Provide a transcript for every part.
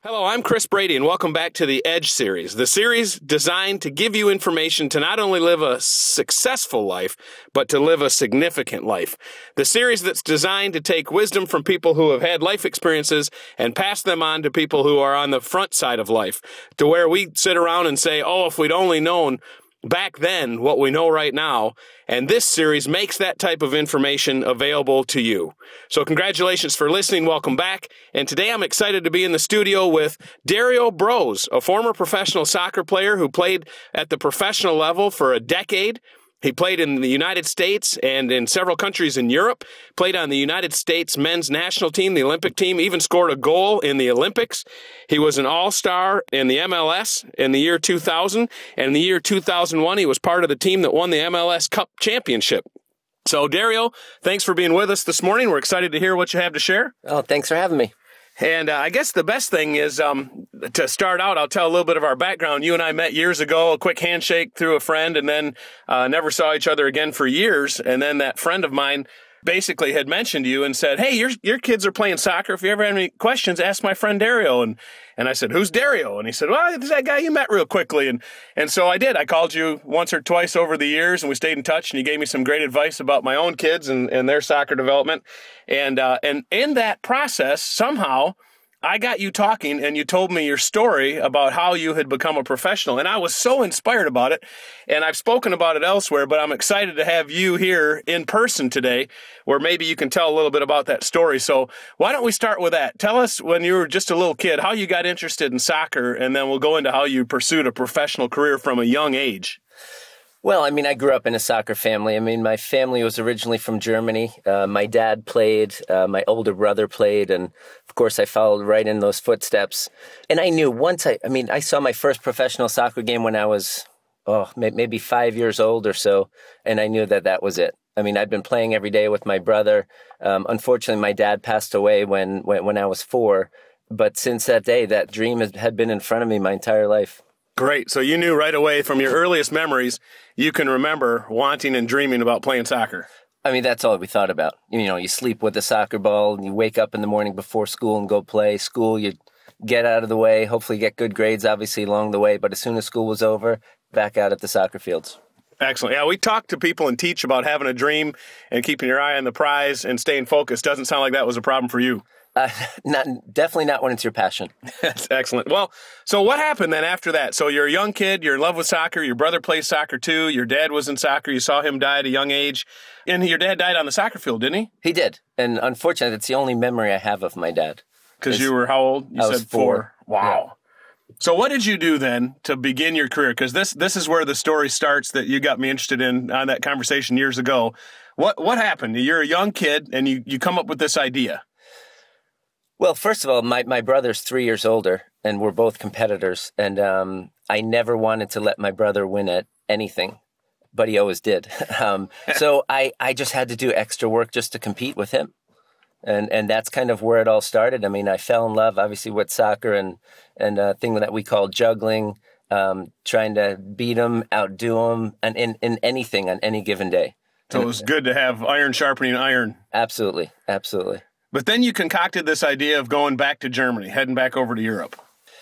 Hello, I'm Chris Brady, and welcome back to the Edge series, the series designed to give you information to not only live a successful life, but to live a significant life. The series that's designed to take wisdom from people who have had life experiences and pass them on to people who are on the front side of life, to where we sit around and say, oh, if we'd only known back then what we know right now, and this series makes that type of information available to you. So congratulations for listening. Welcome back. And today I'm excited to be in the studio with Dario Broz, a former professional soccer player who played at the professional level for a decade. He played in the United States and in several countries in Europe, played on the United States men's national team, the Olympic team, even scored a goal in the Olympics. He was an all-star in the MLS in the year 2000, and in the year 2001, he was part of the team that won the MLS Cup championship. So, Dario, thanks for being with us this morning. We're excited to hear what you have to share. Oh, thanks for having me. And I guess the best thing is, to start out, I'll tell a little bit of our background. You and I met years ago, a quick handshake through a friend, and then never saw each other again for years. And then that friend of mine basically had mentioned you and said, hey, your kids are playing soccer. If you ever have any questions, ask my friend Dario. And I said, who's Dario? And he said, well, it's that guy you met real quickly. And so I did. I called you once or twice over the years, and we stayed in touch, and you gave me some great advice about my own kids and their soccer development. And in that process, somehow, I got you talking, and you told me your story about how you had become a professional, and I was so inspired about it, and I've spoken about it elsewhere, but I'm excited to have you here in person today, where maybe you can tell a little bit about that story. So why don't we start with that? Tell us, when you were just a little kid, how you got interested in soccer, and then we'll go into how you pursued a professional career from a young age. Well, I grew up in a soccer family. My family was originally from Germany. My dad played, my older brother played, and of course I followed right in those footsteps. And I knew once I saw my first professional soccer game when I was, maybe 5 years old or so, and I knew that was it. I'd been playing every day with my brother. Unfortunately, my dad passed away when I was 4, but since that day, that dream had been in front of me my entire life. Great. So you knew right away from your earliest memories, you can remember wanting and dreaming about playing soccer. That's all we thought about. You sleep with a soccer ball, and you wake up in the morning before school and go play. School, you get out of the way, hopefully get good grades, obviously, along the way. But as soon as school was over, back out at the soccer fields. Excellent. Yeah, we talk to people and teach about having a dream and keeping your eye on the prize and staying focused. Doesn't sound like that was a problem for you. Definitely not when it's your passion. That's excellent. Well, so what happened then after that? So you're a young kid, you're in love with soccer, your brother plays soccer too, your dad was in soccer, you saw him die at a young age, and your dad died on the soccer field, didn't he? He did, and unfortunately, that's the only memory I have of my dad. Because you were how old? You said 4. Wow. Yeah. So what did you do then to begin your career? Because this is where the story starts that you got me interested in on that conversation years ago. What happened? You're a young kid, and you come up with this idea. Well, first of all, my brother's 3 years older, and we're both competitors. And I never wanted to let my brother win at anything, but he always did. So I just had to do extra work just to compete with him. And that's kind of where it all started. I fell in love, obviously, with soccer and a thing that we call juggling, trying to beat him, outdo him, and in anything on any given day. So it was good to have iron sharpening iron. Absolutely. Absolutely. But then you concocted this idea of going back to Germany, heading back over to Europe.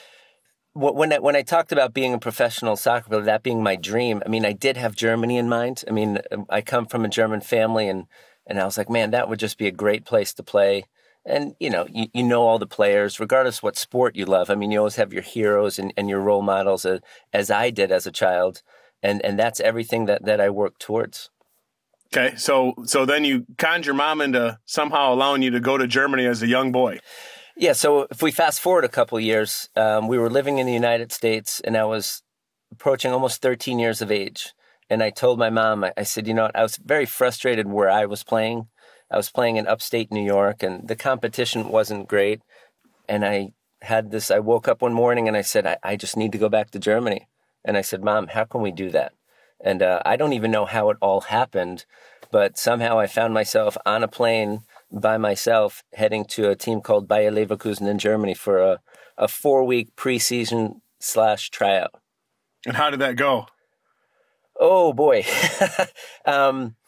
When I talked about being a professional soccer player, that being my dream, I did have Germany in mind. I come from a German family, and I was like, man, that would just be a great place to play. And, you know all the players, regardless what sport you love. You always have your heroes and your role models, as I did as a child. And that's everything that I worked towards. Okay, so then you conned your mom into somehow allowing you to go to Germany as a young boy. Yeah, so if we fast forward a couple of years, we were living in the United States, and I was approaching almost 13 years of age. And I told my mom, I said, I was very frustrated where I was playing. I was playing in upstate New York, and the competition wasn't great. And I woke up one morning, and I said, I just need to go back to Germany. And I said, Mom, how can we do that? And I don't even know how it all happened, but somehow I found myself on a plane by myself heading to a team called Bayer Leverkusen in Germany for a 4-week preseason / tryout. And how did that go? Oh, boy.